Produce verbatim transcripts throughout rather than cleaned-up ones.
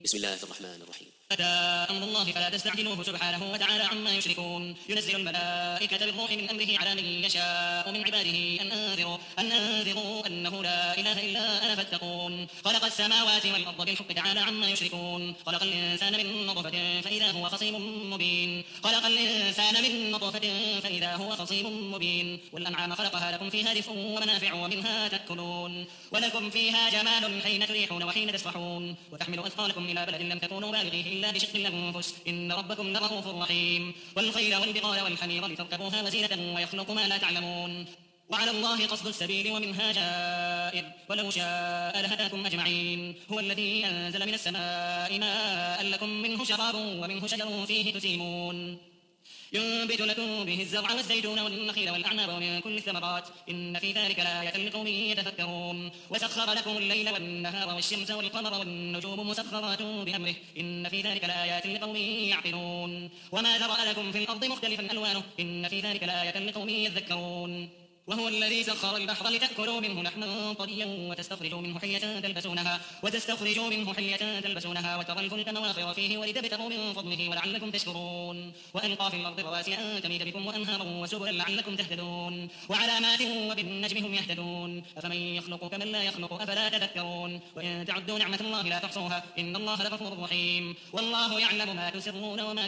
بسم الله الرحمن الرحيم. أتى أمر الله فلا تستعجلوه سبحانه وتعالى عما يشركون. ينزل الملائكة بالروح من أمره على من يشاء من عباده أن أنذروا أن أنذروا أنه لا إله إلا أنا فاتقون. خلق السماوات والأرض بالحق تعالى عما يشركون. خلق الإنسان من نطفة فإذا هو خصيم مبين. خلق الإنسان من نطفة فإذا هو خصيم مبين. والأنعام خلقها لكم فيها دفء ومنافع ومنها تأكلون. ولكم فيها جمال حين تريحون وحين تسرحون. وتحملوا أثقالكم إلى بلد لم تكونوا بالغيه إلا بشق الأنفس إن ربكم لرؤوف رحيم. والخيل والبغال والحمير لتركبوها وزينة ويخلق ما لا تعلمون. وعلى الله قصد السبيل ومنها جائر ولو شاء لهداكم أجمعين. هو الذي أنزل من السماء ماء لكم منه شراب ومنه شجر فيه تسيمون. ينبت لكم به الزرع والزيتون والنخيل والأعناب ومن كل الثمرات إن في ذلك لآية لقوم يتفكرون. وسخر لكم الليل والنهار والشمس والقمر والنجوم مسخرات بأمره إن في ذلك لآيات لقوم يعقلون. وما ذرأ لكم في الأرض مختلفا ألوانه إن في ذلك لآية لقوم يذكرون. وهو الذي سخر البحر لتأكلوا منه لحما طريا وتستخرجوا منه حلية تلبسونها وتستخرجوا منه حلية تلبسونها وترى الفلك مواخر فيه ولتبتغوا من فضله ولعلكم تشكرون. وألقى في الأرض رواسي أن تميد بكم وأنهارا وسبلا لعلكم تهتدون. وعلامات وبالنجم هم يهتدون. أفمن يخلق كمن لا يخلق أفلا تذكرون. وإن تعدوا نعمة الله لا تحصوها إن الله لغفور رحيم. والله يعلم ما تسرون وما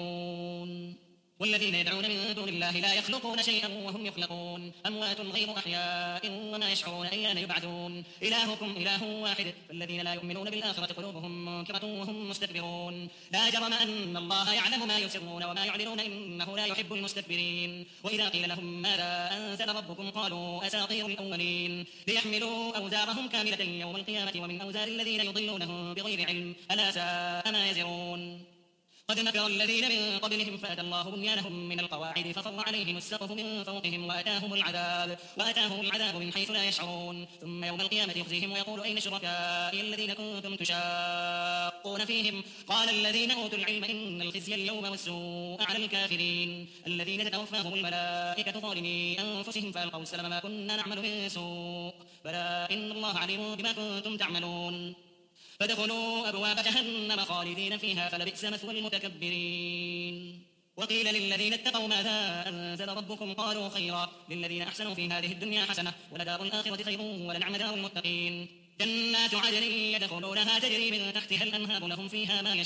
تعلنون. والذين يدعون من دون الله لا يخلقون شيئا وهم يخلقون أموات غير أحياء وما يشعرون أيان يبعثون. إلهكم إله واحد فالذين لا يؤمنون بالآخرة قلوبهم منكرة وهم مستكبرون. لا جرم أن الله يعلم ما يسرون وما يعلنون إنه لا يحب المستكبرين. وإذا قيل لهم ماذا أنزل ربكم قالوا أساطير الأولين ليحملوا أوزارهم كاملة يوم القيامة ومن أوزار الذين يضلونهم بغير علم ألا ساء ما يزرون. قد مكر الذين من قبلهم فأتى الله بنيانهم من القواعد فخر عليهم السقف من فوقهم وأتاهم العذاب وأتاهم العذاب من حيث لا يشعرون. ثم يوم القيامة يخزيهم ويقول أين شركائي الذين كنتم تشاقون فيهم قال الذين أوتوا العلم إن الخزي اليوم والسوء على الكافرين الذين تتوفاهم الملائكة ظالمي أنفسهم فألقوا السلام ما كنا نعمل من سوء بلى إن الله عليم بما كنتم تعملون. فادخلوا أبواب جهنم خالدين فيها فلبئس مثوى المتكبرين. وقيل للذين اتقوا ماذا أنزل ربكم قالوا خيرا للذين أحسنوا في هذه الدنيا حسنة ولدار الآخرة خير ولنعم دار المتقين. جنات عدن يدخلونها تجري من تحتها الأنهار لهم فيها ما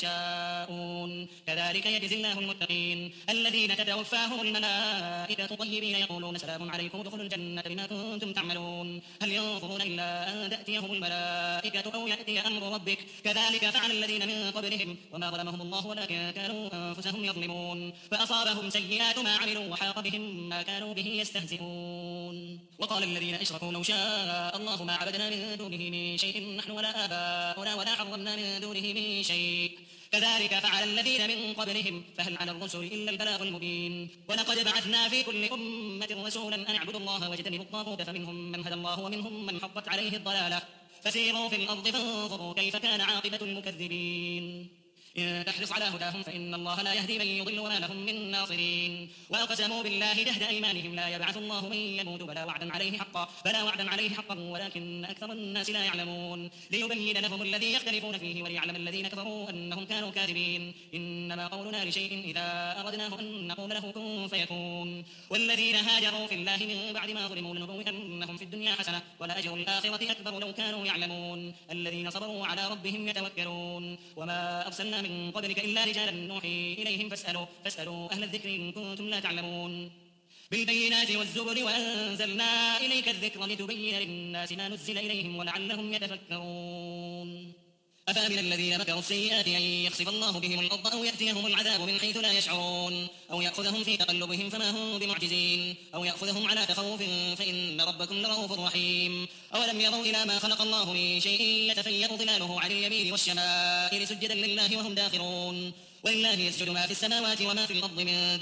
يشاءون كذلك يجزي الله المتقين. الذين تتوفاهم الملائكة طيبين يقولون سلام عليكم ادخلوا الجنة بما كنتم تعملون. هل ينظرون إلا أن تأتيهم الملائكة أو يأتي أمر ربك كذلك فعل الذين من قبلهم وما ظلمهم الله ولكن كانوا أنفسهم يظلمون. فأصابهم سيئات ما عملوا وحاق بهم ما كانوا به يستهزئون. وقال الذين أشركوا لو شاء الله ما عبدنا من دونه من شيء نحن ولا آباؤنا ولا حرمنا من دونه من شيء كذلك فعل الذين من قبلهم فهل على الرسل إلا البلاغ المبين. ولقد بعثنا في كل أمة رسولا أن اعبدوا الله واجتنبوا الطاغوت فمنهم من هدى الله ومنهم من حقت عليه الضلالة فسيروا في الأرض فانظروا كيف كان عاقبة المكذبين. إن تحرص على هداهم فإن الله لا يهدي من يضل وما لهم من ناصرين. وأقسموا بالله جهد أيمانهم لا يبعث الله من يموت بلا وعدا عليه حقا بلا وعدا عليه حقا ولكن أكثر الناس لا يعلمون. ليبين لهم الذي يختلفون فيه وليعلم الذين كفروا أنهم كانوا كاذبين. إنما قولنا لشيء إذا أردناه أن نقول له كن فيكون. والذين هاجروا في الله من بعد ما ظلموا لنبوئنهم في الدنيا حسنة ولأجر الآخرة أكبر لو كانوا يعلمون. الذين صبروا على ربهم يتوكلون. وما أرسلنا من قبلك إلا رجالا نوحي إليهم فاسألوا, فاسألوا أهل الذكر إن كنتم لا تعلمون. بالبينات والزبر وأنزلنا إليك الذكر لتبين للناس ما نزل إليهم ولعلهم يتفكرون. أفأمن الذين مكروا السيئات أن يخسف الله بهم الأرض أو يأتيهم العذاب من حيث لا يشعرون أو يأخذهم في تقلبهم فما هم بمعجزين أو يأخذهم على تخوف فإن ربكم لرؤوف رحيم. أولم يروا إلى ما خلق الله من شيء يتفيض ظلاله عن اليمين والشمائل سجدا لله وهم داخرون. ولله يسجد ما في السماوات وما في الأرض من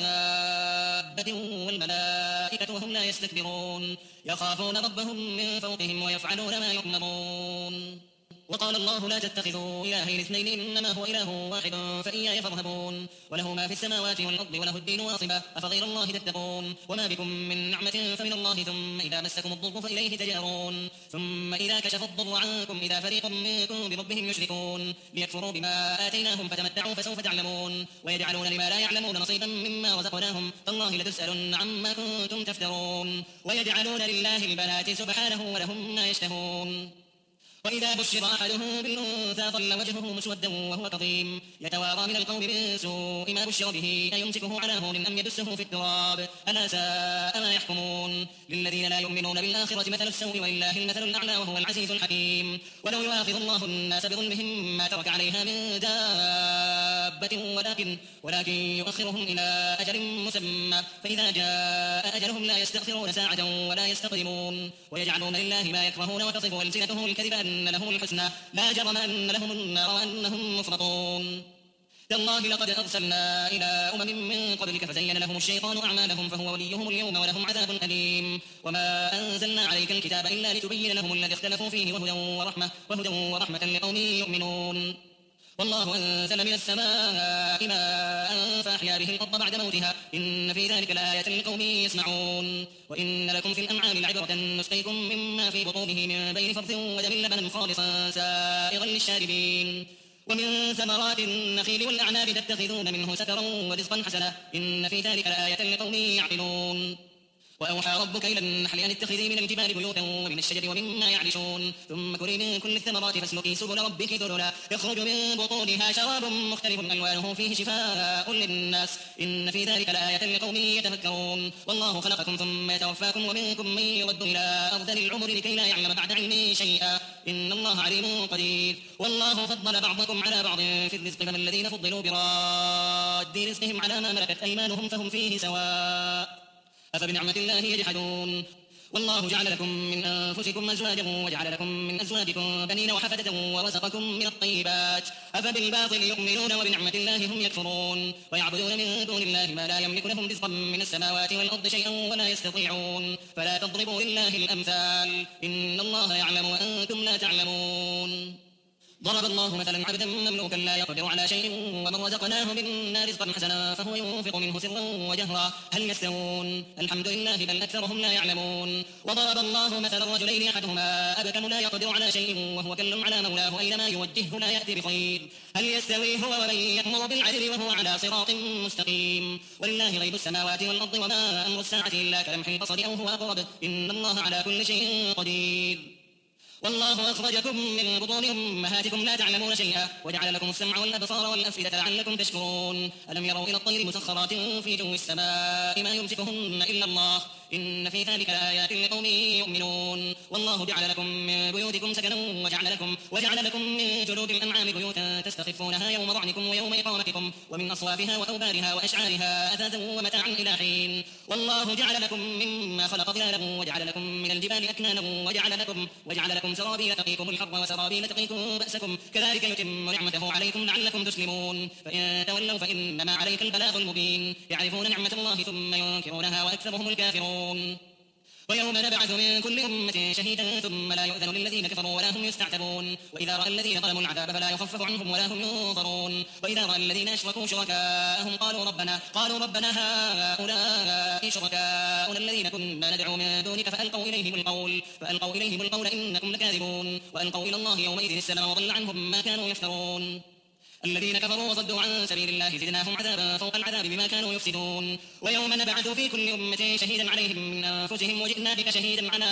دابة والملائكة وهم لا يستكبرون يخافون ربهم من فوقهم ويفعلون ما يؤمرون. وقال الله لا تتخذوا إلهين اثنين إنما هو إله واحد فإياي فارهبون وله ما في السماوات والأرض وله الدين واصبا أفغير الله تتقون وما بكم من نعمة فمن الله ثم إذا مسكم الضر فإليه تجارون ثم إذا كشف الضر عنكم إذا فريق منكم بربهم يشركون ليكفروا بما آتيناهم فتمتعوا فسوف تعلمون ويجعلون لما لا يعلمون نصيبا مما رزقناهم تالله لتسألن عما كنتم تفترون ويجعلون لله البنات سبحانه ولهم ما يشتهون وإذا بشر أحدهم بالأنثى ظل وجهه مسودا وهو كظيم يتوارى من القوم من سوء ما بشر به أيمسكه على هون أم يدسه في التراب ألا ساء ما يحكمون للذين لا يؤمنون بالآخرة مثل السوء ولله المثل الأعلى وهو العزيز الحكيم ولو يؤاخذ الله الناس بظلمهم ما ترك عليها من دابة ولكن ولكن يؤخرهم إلى أجل مسمى فإذا جاء أجلهم لا يستغفرون ساعة ولا يستقدمون ويجعلون لله ما يكرهون وتصف ألسنتهم الكذب أن لهم الحسنى لا جرم أن لهم النار وأنهم مفرطون تالله لقد أرسلنا إلى أمم من قبلك فزين لهم الشيطان أعمالهم فهو وليهم اليوم ولهم عذاب أليم وما أنزلنا عليك الكتاب إلا لتبين لهم الذي اختلفوا فيه وهدى ورحمة, وهدى ورحمة لقوم يؤمنون والله أنزل من السماء ماء فأحيا به الأرض بعد موتها إن في ذلك لآية لقوم يسمعون وإن لكم في الأنعام لعبرة نسقيكم مما في بطونه من بين فرث ودم لبنا خالصا سائغا للشاربين ومن ثمرات النخيل والأعناب تتخذون منه سكرا ورزقا حسنا إن في ذلك لآية لقوم يعقلون وأوحى ربك إلى النحل أن اتخذي من الجبال بيوتا ومن الشجر ومما يعرشون ثم كلي من كل الثمرات فاسلكي سبل ربك ذللا يخرج من بطونها شراب مختلف ألوانه فيه شفاء للناس إن في ذلك لآية لقوم يتفكرون والله خلقكم ثم يتوفاكم ومنكم من يرد إلى أرذل العمر لكي لا يعلم بعد علم شيئا إن الله عليم قدير والله فضل بعضكم على بعض في الرزق فما الذين فضلوا براد رزقهم على ما ملكت أيمانهم فهم فيه سواء أفبنعمة الله يجحدون والله جعل لكم من أنفسكم أزواجا وجعل لكم من أزواجكم بنين وحفدة ورزقكم من الطيبات أفبالباطل يؤمنون وبنعمة الله هم يكفرون ويعبدون من دون الله ما لا يملك لهم رزقا من السماوات والأرض شيئا ولا يستطيعون فلا تضربوا لله الأمثال إن الله يعلم وأنتم لا تعلمون ضرب الله مثلا عبدا مملوكا لا يقدر على شيء ومن رزقناه منا رزقا حسنا فهو ينفق منه سرا وجهرا هل يستوون الحمد لله بل أكثرهم لا يعلمون وضرب الله مثلا رجلين أحدهما أبكم لا يقدر على شيء وهو كل على مولاه أينما يوجهه لا يأتي بخير هل يستوي هو ومن يأمر بالعدل وهو على صراط مستقيم ولله غيب السماوات والأرض وما أمر الساعة إلا كلمح البصر أو هو أقرب إن الله على كل شيء قدير والله أخرجكم من بطون أمهاتكم لا تعلمون شيئا وجعل لكم السمع والأبصار والأفئدة لعلكم تشكرون ألم يروا إلى الطير مسخرات في جو السماء ما يمسكهن إلا الله إن في ذلك لآيات لقوم يؤمنون والله جعل لكم من بيوتكم سكنا وجعل لكم وجعل لكم من جلود الأنعام بيوتا تستخفونها يوم ضعنكم ويوم إقامتكم ومن أصوافها وأوبارها وأشعارها أثاثا ومتاعا إلى حين والله جعل لكم مما خلق ظلالا وجعل لكم من الجبال أكنانا وجعل لكم وجعل لكم سرابيل تقيكم الحر وسرابيل تقيكم بأسكم كذلك يتم نعمته عليكم لعلكم تسلمون فإن تولوا فإنما عليك البلاغ المبين يعرفون نعمة الله ثم ينكرونها وأكثرهم الكافرون ويوم نبعث من كل أمة شهيدا ثم لا يؤذن للذين كفروا ولا هم يستعتبون وإذا رأى الذين ظلموا العذاب فلا يخفف عنهم ولا هم ينظرون وإذا رأى الذين أشركوا شركاءهم قالوا ربنا قالوا ربنا هؤلاء شركاؤنا الذين كنا ندعو من دونك فألقوا إليهم القول فألقوا إليهم القول إنكم لكاذبون وألقوا إلى الله يومئذ السلام وضل عنهم ما كانوا يفترون الذين كفروا وصدوا عن سبيل الله زدناهم عذابا فوق العذاب بما كانوا يفسدون ويوم نبعث في كل أمة شهيدا عليهم من أنفسهم وجئنا بك شهيدا على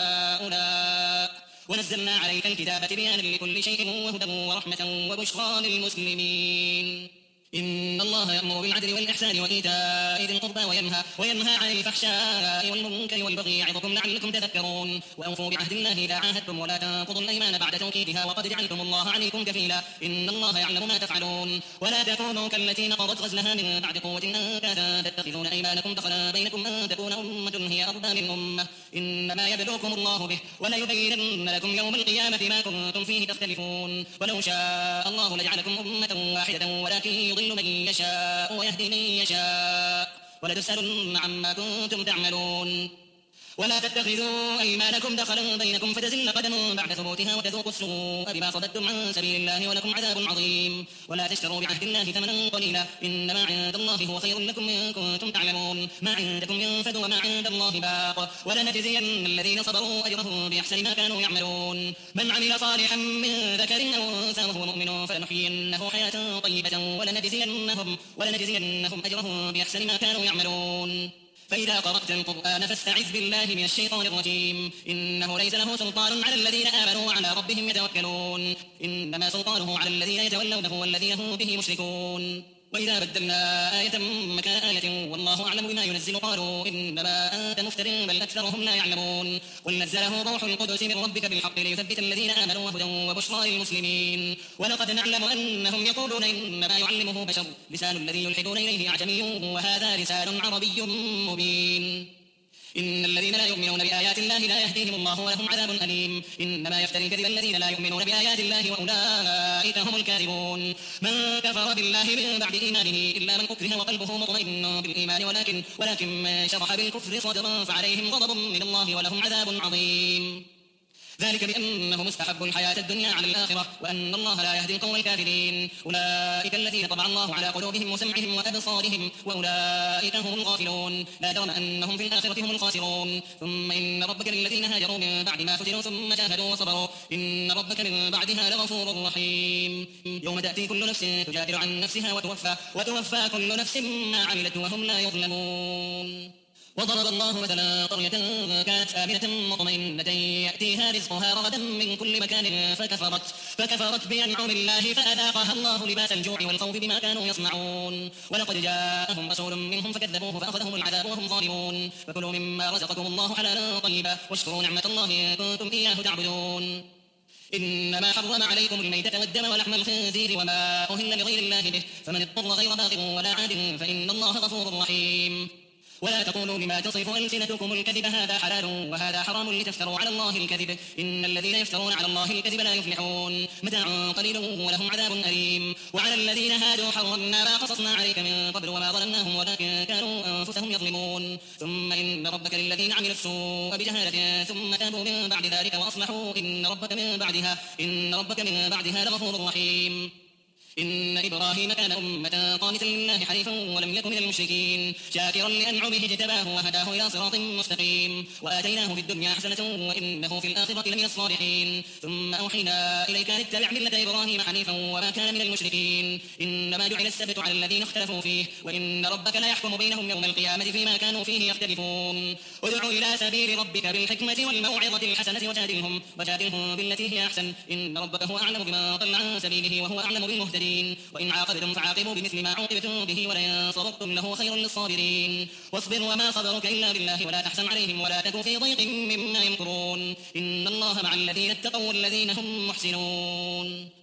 هؤلاء ونزلنا عليك الكتاب تبيانا لكل شيء وهدى ورحمة وبشرى للمسلمين إن الله يأمر بالعدل والإحسان وإيتاء ذي القربى وينهى وينهى عن الفحشاء والمنكر والبغي يعظكم لعلكم تذكرون وأوفوا بعهد الله إذا عاهدتم ولا تنقضوا الأيمان بعد توكيدها وقد جعلتم الله عليكم كفيلا إن الله يعلم ما تفعلون ولا تكونوا كالتي نقضت غزلها من بعد قوة أنكاثا تتخذون أيمانكم دخلا بينكم أن تكون أمة هي أربى من أمة إنما يبلوكم الله به وليبينن لكم يوم القيامة ما كنتم فيه تختلفون ولو شاء الله لجعلكم أمة واحدة ولكن يضل من يشاء ويهدي من يشاء ولتسألن عما كنتم تعملون ولا تتخذوا أيمانكم دخلا بينكم فتزل قدم بعد ثبوتها وتذوقوا السوء بما صددتم عن سبيل الله ولكم عذاب عظيم. ولا تشتروا بعهد الله ثمنا قليلا إنما عند الله هو خير لكم إن كنتم تعلمون. ما عندكم ينفد وما عند الله باق ولنجزين الذين صبروا أجرهم بأحسن ما كانوا يعملون. من عمل صالحا من ذكر أو أنثى وهو مؤمن فلنحيينه حياة طيبة ولنجزينهم, ولنجزينهم أجرهم بأحسن ما كانوا يعملون. فإذا قرأت القرآن فاستعذ بالله من الشيطان الرجيم إنه ليس له سلطان على الذين آمنوا وعلى ربهم يتوكلون إنما سلطانه على الذين يتولونه والذين هم به مشركون. وإذا بدلنا آية مكان آية والله أعلم بما ينزل قالوا إنما أنت مفتر بل أكثرهم لا يعلمون. قل نزله روح القدس من ربك بالحق ليثبت الذين آمنوا وهدى وبشرى للمسلمين. ولقد نعلم أنهم يقولون إنما يعلمه بشر لسان الذي يلحدون إليه أعجمي وهذا لسان عربي مبين. إن الذين لا يؤمنون بآيات الله لا يهديهم الله ولهم عذاب أليم. إنما يفتري الكذب الذين لا يؤمنون بآيات الله وأولئك هم الكاذبون. من كفر بالله من بعد إيمانه إلا من أكره وقلبه مطمئن بالإيمان ولكن ولكن من شرح بالكفر صدرا فعليهم غضب من الله ولهم عذاب عظيم. ذلك بأنهم استحبوا الحياة الدنيا على الآخرة وأن الله لا يهدي القوم الكافرين. أولئك الذين طبع الله على قلوبهم وسمعهم وأبصارهم وأولئك هم الغافلون. لا جرم أنهم في الآخرة هم الخاسرون. ثم إن ربك للذين هاجروا من بعد ما فتنوا ثم جاهدوا وصبروا إن ربك من بعدها لغفور رحيم. يوم تأتي كل نفس تجادل عن نفسها وتوفى, وتوفى كل نفس ما عملت وهم لا يظلمون. وضرب الله مثلا قرية كانت آمنة مطمئنة يأتيها رزقها رغدا من كل مكان فكفرت, فكفرت بأنعم الله فأذاقها الله لباس الجوع والخوف بما كانوا يصنعون. ولقد جاءهم رسول منهم فكذبوه فأخذهم العذاب وهم ظالمون. فكلوا مما رزقكم الله حلالا طيبا واشكروا نعمة الله إن كنتم إياه تعبدون. إنما حرم عليكم الميتة والدم ولحم الخنزير وما أهل لغير الله به فمن اضطر غير باغ ولا عاد فإن الله غفور رحيم. ولا تقولوا لما تصف ألسنتكم الكذب هذا حلال وهذا حرام لتفتروا على الله الكذب إن الذين يفترون على الله الكذب لا يفلحون. متاع قليل ولهم عذاب أليم. وعلى الذين هادوا حرمنا ما قصصنا عليك من قبل وما ظلمناهم ولكن كانوا أنفسهم يظلمون. ثم إن ربك للذين عملوا السوء بجهالة ثم تابوا من بعد ذلك وأصلحوا إن ربك من بعدها إن ربك من بعدها لغفور رحيم. إن إبراهيم كان أمة قانتا لله حنيفا ولم يكن من المشركين شاكرا لأنعمه اجتباه وهداه إلى صراط مستقيم وآتيناه في الدنيا حسنة وإنه في الآخرة لمن الصالحين. ثم أوحينا إليك أن اتبع ملة إبراهيم حنيفا وما كان من المشركين. إنما جعل السبت على الذين اختلفوا فيه وإن ربك لا يحكم بينهم يوم القيامة فيما كانوا فيه يختلفون. ادع إلى سبيل ربك بالحكمة والموعظة الحسنة وجادلهم, وجادلهم بالتي هي أحسن إن ربك هو أعلم بمن ضل عن سبيله وهو أعلم بالمهتدين. وإن عاقبتم فعاقبوا بمثل ما عوقبتم به ولئن صبرتم لهو خير للصابرين. واصبر وما صبرك إلا بالله ولا تحزن عليهم ولا تك في ضيق مما يمكرون إن الله مع الذين اتقوا والذين هم محسنون.